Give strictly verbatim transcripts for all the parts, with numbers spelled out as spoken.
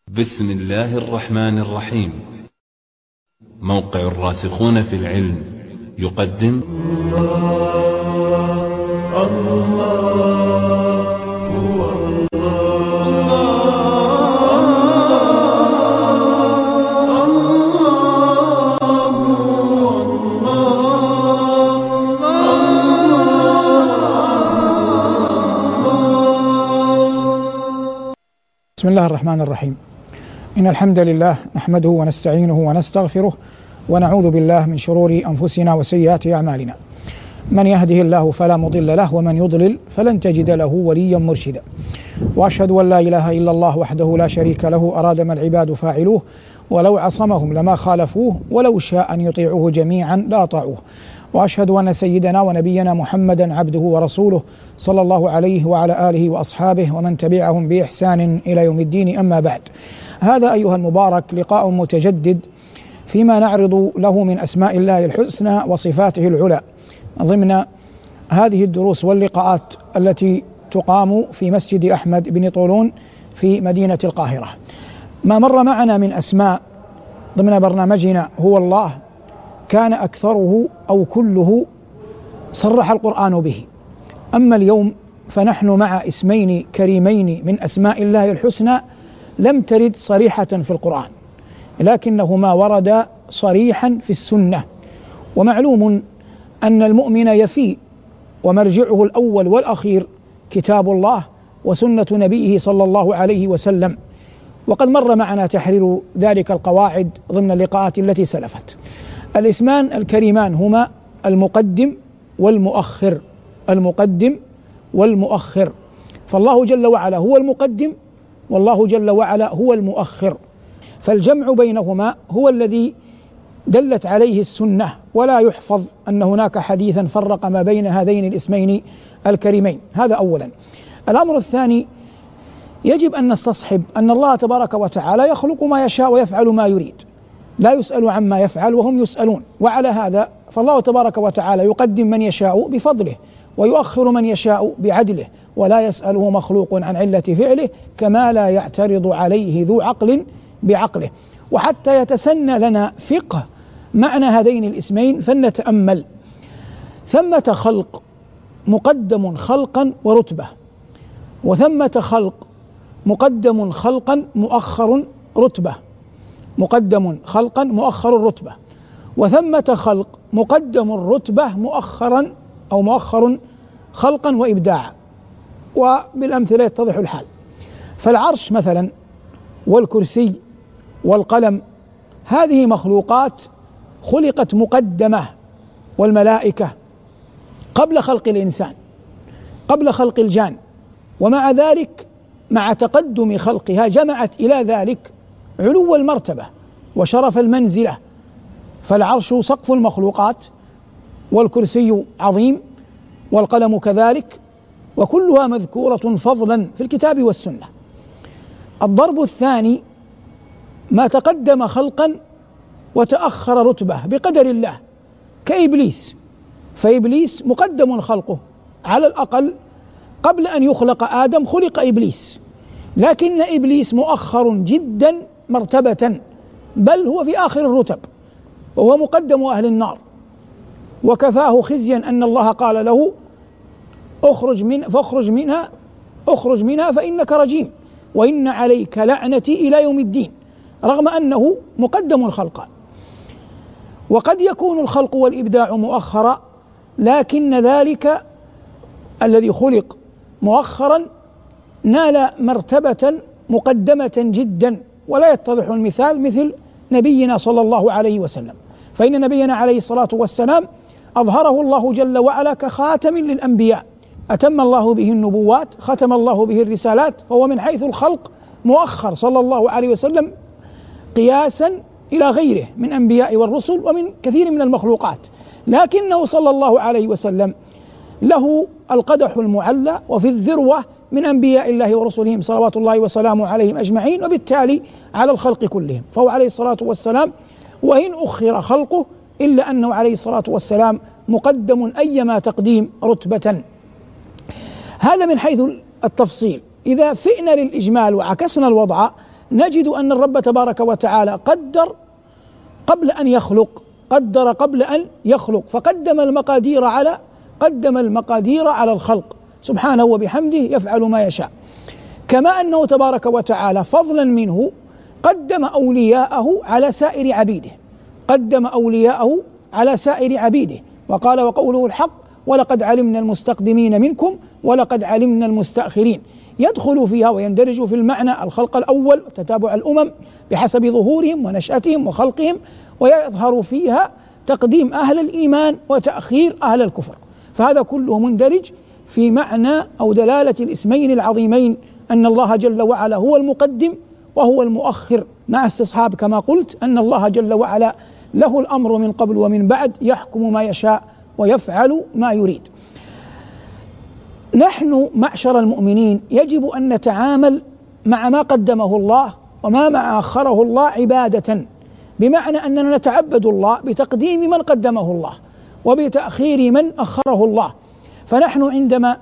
بسم الله الرحمن الرحيم. موقع الراسخون في العلم يقدم الله الله هو الله الله هو الله. بسم الله الرحمن الرحيم. إن الحمد لله نحمده ونستعينه ونستغفره ونعوذ بالله من شرور أنفسنا وسيئات أعمالنا. من يهده الله فلا مضل له ومن يضلل فلن تجد له وليا مرشدا. وأشهد أن لا إله إلا الله وحده لا شريك له أراد ما العباد فاعلوه ولو عصمهم لما خالفوه ولو شاء أن يطيعوه جميعا لأطاعوه. وأشهد أن سيدنا ونبينا محمدا عبده ورسوله صلى الله عليه وعلى آله وأصحابه ومن تبعهم بإحسان إلى يوم الدين. أما بعد، هذا أيها المبارك لقاء متجدد فيما نعرض له من أسماء الله الحسنى وصفاته العلى ضمن هذه الدروس واللقاءات التي تقام في مسجد أحمد بن طولون في مدينة القاهرة. ما مر معنا من أسماء ضمن برنامجنا هو الله كان أكثره أو كله صرح القرآن به. أما اليوم فنحن مع اسمين كريمين من أسماء الله الحسنى لم ترد صريحة في القرآن، لكنهما ورد صريحا في السنة. ومعلوم أن المؤمن يفي ومرجعه الأول والأخير كتاب الله وسنة نبيه صلى الله عليه وسلم، وقد مر معنا تحرير ذلك القواعد ضمن اللقاءات التي سلفت. الاسمان الكريمان هما المقدم والمؤخر، المقدم والمؤخر، فالله جل وعلا هو المقدم والله جل وعلا هو المؤخر، فالجمع بينهما هو الذي دلت عليه السنة، ولا يحفظ أن هناك حديثا فرق ما بين هذين الاسمين الكريمين. هذا أولا. الأمر الثاني، يجب أن نستصحب أن الله تبارك وتعالى يخلق ما يشاء ويفعل ما يريد، لا يسأل عما يفعل وهم يسألون. وعلى هذا فالله تبارك وتعالى يقدم من يشاء بفضله ويؤخر من يشاء بعدله، ولا يسأله مخلوق عن علة فعله، كما لا يعترض عليه ذو عقل بعقله. وحتى يتسنى لنا فقه معنى هذين الاسمين فلنتأمل. ثمة خلق مقدم خلقا ورتبة، وثمة خلق مقدم خلقا مؤخر رتبة، مقدم خلقا مؤخر رتبة، وثمة خلق مقدم الرتبة مؤخرا أو مؤخر خلقا وإبداعا. وبالأمثلة يتضح الحال. فالعرش مثلا والكرسي والقلم هذه مخلوقات خلقت مقدمة، والملائكة قبل خلق الإنسان، قبل خلق الجان، ومع ذلك مع تقدم خلقها جمعت إلى ذلك علو المرتبة وشرف المنزلة. فالعرش سقف المخلوقات، والكرسي عظيم، والقلم كذلك، وكلها مذكورة فضلا في الكتاب والسنة. الضرب الثاني، ما تقدم خلقا وتأخر رتبة بقدر الله، كإبليس. فإبليس مقدم خلقه، على الأقل قبل أن يخلق آدم خلق إبليس، لكن إبليس مؤخر جدا مرتبة، بل هو في آخر الرتب، وهو مقدم أهل النار. وكفاه خزيا أن الله قال له اخرج من فاخرج منها اخرج منها فإنك رجيم وإن عليك لعنتي إلى يوم الدين، رغم أنه مقدم خلقا. وقد يكون الخلق والإبداع مؤخرا، لكن ذلك الذي خلق مؤخرا نال مرتبة مقدمة جدا، ولا يتضح المثال مثل نبينا صلى الله عليه وسلم. فإن نبينا عليه الصلاة والسلام أظهره الله جل وعلا كخاتم للأنبياء، أتم الله به النبوات، ختم الله به الرسالات، فهو من حيث الخلق مؤخر صلى الله عليه وسلم قياسا إلى غيره من أنبياء والرسل ومن كثير من المخلوقات، لكنه صلى الله عليه وسلم له القدح المعلى وفي الذروة من أنبياء الله ورسلهم صلوات الله وسلامه عليهم أجمعين، وبالتالي على الخلق كلهم. فهو عليه الصلاة والسلام وإن أخر خلقه إلا أنه عليه الصلاة والسلام مقدم أيما تقديم رتبة. هذا من حيث التفصيل. إذا فئنا للإجمال وعكسنا الوضع نجد أن الرب تبارك وتعالى قدر قبل أن يخلق، قدر قبل أن يخلق، فقدم المقادير على قدم المقادير على الخلق سبحانه وبحمده يفعل ما يشاء. كما أنه تبارك وتعالى فضلا منه قدم أولياءه على سائر عبيده، قدم أولياءه على سائر عبيده، وقال وقوله الحق ولقد علمنا المستقدمين منكم ولقد علمنا المستأخرين، يدخل فيها ويندرج في المعنى الخلق الأول وتتابع الأمم بحسب ظهورهم ونشأتهم وخلقهم، ويظهر فيها تقديم أهل الإيمان وتأخير أهل الكفر، فهذا كله مندرج في معنى أو دلالة الاسمين العظيمين أن الله جل وعلا هو المقدم وهو المؤخر، مع استصحاب كما قلت أن الله جل وعلا له الأمر من قبل ومن بعد، يحكم ما يشاء ويفعل ما يريد. نحن معشر المؤمنين يجب أن نتعامل مع ما قدمه الله وما ما أخره الله عبادة، بمعنى أننا نتعبد الله بتقديم من قدمه الله وبتأخير من أخره الله. فنحن عندما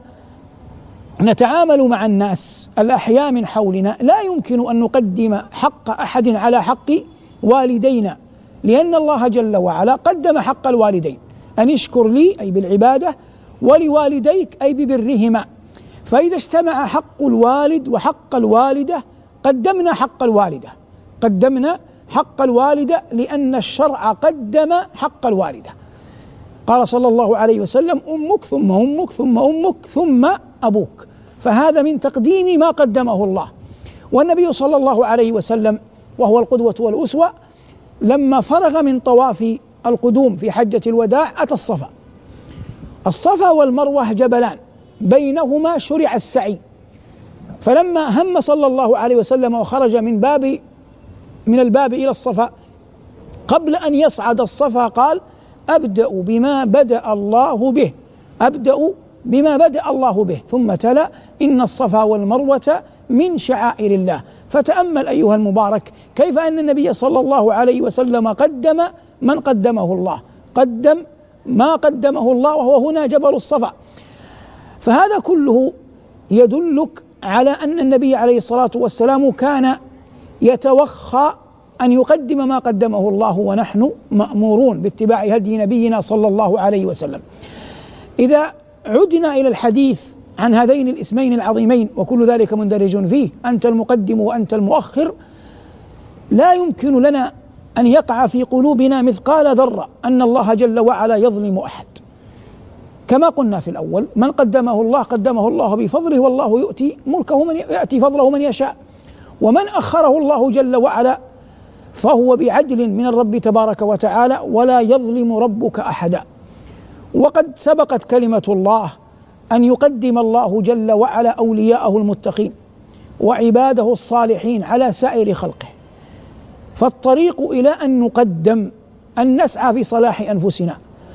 نتعامل مع الناس الأحياء من حولنا لا يمكن أن نقدم حق أحد على حق والدينا، لأن الله جل وعلا قدم حق الوالدين أن يشكر لي أي بالعبادة ولوالديك أي ببرهما، فإذا اجتمع حق الوالد وحق الوالدة قدمنا حق الوالدة قدمنا حق الوالدة لأن الشرع قدم حق الوالدة. قال صلى الله عليه وسلم أمك ثم أمك ثم أمك ثم أبوك، فهذا من تقديم ما قدمه الله. والنبي صلى الله عليه وسلم وهو القدوة والأسوة لما فرغ من طواف القدوم في حجة الوداع أتى الصفا. الصفا والمروة جبلان بينهما شرع السعي، فلما هم صلى الله عليه وسلم وخرج من باب من الباب إلى الصفا قبل أن يصعد الصفا قال أبدأ بما بدأ الله به أبدأ بما بدأ الله به ثم تلا إن الصفا والمروة من شعائر الله. فتأمل أيها المبارك كيف أن النبي صلى الله عليه وسلم قدم من قدمه الله، قدم ما قدمه الله وهو هنا جبل الصفا. فهذا كله يدلك على أن النبي عليه الصلاة والسلام كان يتوخى أن يقدم ما قدمه الله، ونحن مأمورون باتباع هدي نبينا صلى الله عليه وسلم. إذا عدنا إلى الحديث عن هذين الاسمين العظيمين وكل ذلك مندرج فيه أنت المقدم وأنت المؤخر، لا يمكن لنا أن يقع في قلوبنا مثقال ذرة أن الله جل وعلا يظلم أحد. كما قلنا في الأول من قدمه الله قدمه الله بفضله، والله يؤتي ملكه من يأتي فضله من يشاء، ومن أخره الله جل وعلا فهو بعدل من الرب تبارك وتعالى ولا يظلم ربك أحدا. وقد سبقت كلمة الله أن يقدم الله جل وعلا أولياءه المتقين وعباده الصالحين على سائر خلقه، فالطريق إلى أن نقدم أن نسعى في صلاح أنفسنا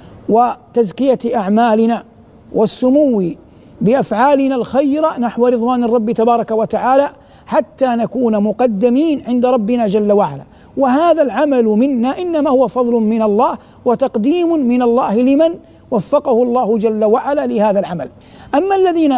وتزكية أعمالنا والسمو بأفعالنا الخيرة نحو رضوان الرب تبارك وتعالى حتى نكون مقدمين عند ربنا جل وعلا. وهذا العمل منا إنما هو فضل من الله وتقديم من الله لمن وفقه الله جل وعلا لهذا العمل. أما الذين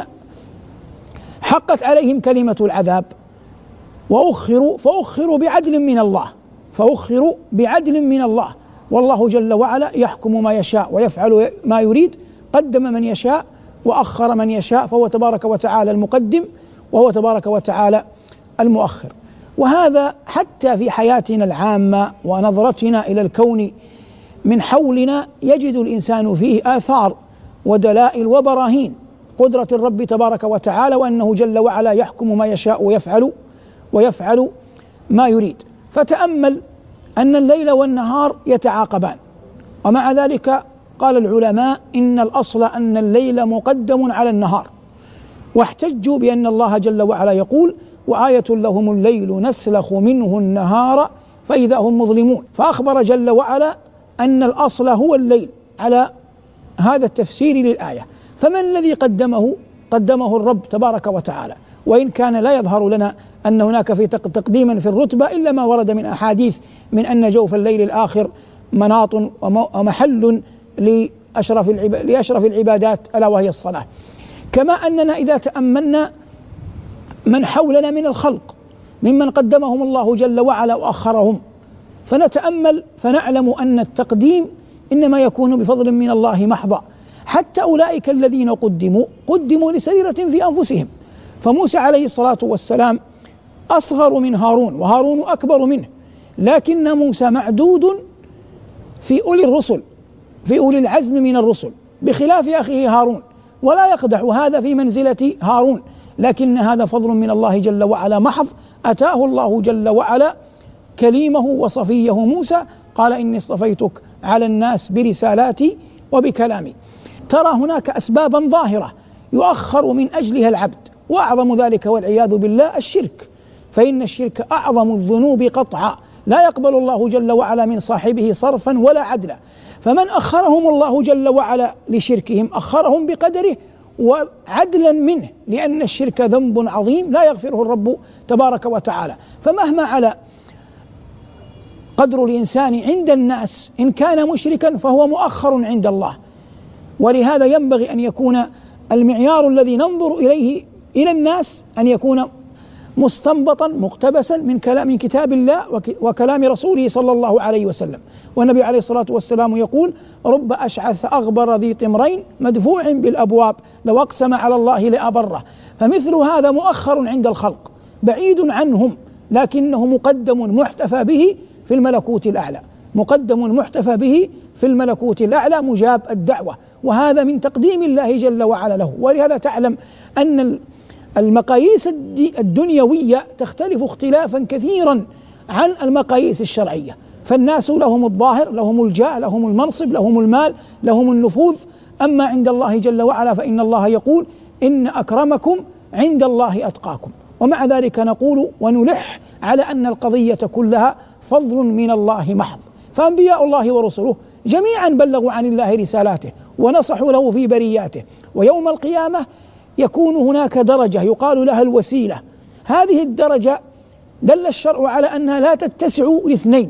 حقت عليهم كلمة العذاب وأخروا فأخروا بعدل من الله فأخروا بعدل من الله والله جل وعلا يحكم ما يشاء ويفعل ما يريد، قدم من يشاء وأخر من يشاء، فهو تبارك وتعالى المقدم وهو تبارك وتعالى المؤخر. وهذا حتى في حياتنا العامة ونظرتنا إلى الكون من حولنا يجد الإنسان فيه آثار ودلائل وبراهين قدرة الرب تبارك وتعالى، وأنه جل وعلا يحكم ما يشاء ويفعل ويفعل ما يريد. فتأمل أن الليل والنهار يتعاقبان، ومع ذلك قال العلماء إن الأصل أن الليل مقدم على النهار، واحتجوا بأن الله جل وعلا يقول وآية لهم الليل نسلخ منه النهار فإذا هم مظلمون، فأخبر جل وعلا أن الأصل هو الليل على هذا التفسير للآية. فمن الذي قدمه؟ قدمه الرب تبارك وتعالى، وإن كان لا يظهر لنا أن هناك في تقديما في الرتبة إلا ما ورد من أحاديث من أن جوف الليل الآخر مناط ومحل لأشرف لأشرف العبادات ألا وهي الصلاة. كما أننا إذا تأملنا من حولنا من الخلق ممن قدمهم الله جل وعلا وأخرهم، فنتأمل فنعلم أن التقديم إنما يكون بفضل من الله محضا. حتى أولئك الذين قدموا قدموا لسريرة في أنفسهم، فموسى عليه الصلاة والسلام أصغر من هارون وهارون أكبر منه، لكن موسى معدود في أولي الرسل، في أولي العزم من الرسل، بخلاف أخيه هارون، ولا يقدح هذا في منزلة هارون، لكن هذا فضل من الله جل وعلا محض أتاه الله جل وعلا كليمه وصفيه موسى، قال إني اصطفيتك على الناس برسالاتي وبكلامي. ترى هناك أسبابا ظاهرة يؤخر من أجلها العبد، وأعظم ذلك والعياذ بالله الشرك، فإن الشرك أعظم الذنوب قطعا، لا يقبل الله جل وعلا من صاحبه صرفا ولا عدلا. فمن أخرهم الله جل وعلا لشركهم أخرهم بقدره وعدلا منه، لأن الشرك ذنب عظيم لا يغفره الرب تبارك وتعالى. فمهما على قدر الإنسان عند الناس إن كان مشركا فهو مؤخر عند الله، ولهذا ينبغي أن يكون المعيار الذي ننظر إليه إلى الناس أن يكون مستنبطا مقتبسا من كلام من كتاب الله وكلام رسوله صلى الله عليه وسلم. والنبي عليه الصلاة والسلام يقول: رب أشعث أغبر ذي طمرين مدفوع بالأبواب لو أقسم على الله لأبره. فمثل هذا مؤخر عند الخلق بعيد عنهم، لكنه مقدم محتفى به في الملكوت الأعلى، مقدم محتفى به في الملكوت الأعلى مجاب الدعوة، وهذا من تقديم الله جل وعلا له. ولهذا تعلم أن المقاييس الدنيوية تختلف اختلافا كثيرا عن المقاييس الشرعية، فالناس لهم الظاهر، لهم الجاه، لهم المنصب، لهم المال، لهم النفوذ، أما عند الله جل وعلا فإن الله يقول: إن أكرمكم عند الله أتقاكم. ومع ذلك نقول ونلح على أن القضية كلها فضل من الله محض، فأنبياء الله ورسله جميعا بلغوا عن الله رسالاته ونصحوا له في برياته، ويوم القيامة يكون هناك درجة يقال لها الوسيلة. هذه الدرجة دل الشرع على أنها لا تتسع لاثنين،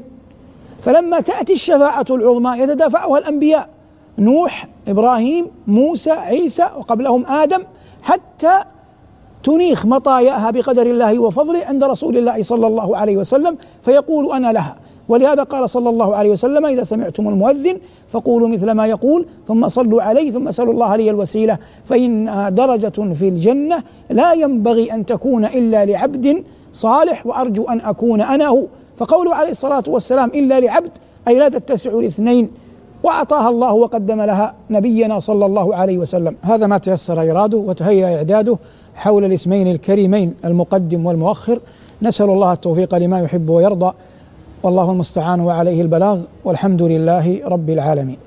فلما تأتي الشفاعة العظمى يتدافعها الأنبياء: نوح، إبراهيم، موسى، عيسى، وقبلهم آدم، حتى تنيخ مطاياها بقدر الله وفضله عند رسول الله صلى الله عليه وسلم فيقول: أنا لها. ولهذا قال صلى الله عليه وسلم: إذا سمعتم المؤذن فقولوا مثل ما يقول ثم صلوا عليه ثم اسألوا الله لي الوسيلة فإنها درجة في الجنة لا ينبغي أن تكون إلا لعبد صالح، وأرجو أن أكون أنا هو. فقوله عليه الصلاة والسلام إلا لعبد أي لا تتسع لاثنين، وأعطاها الله وقدم لها نبينا صلى الله عليه وسلم. هذا ما تيسر إراده وتهيأ إعداده حول الاسمين الكريمين المقدم والمؤخر. نسأل الله التوفيق لما يحب ويرضى، والله المستعان وعليه البلاغ، والحمد لله رب العالمين.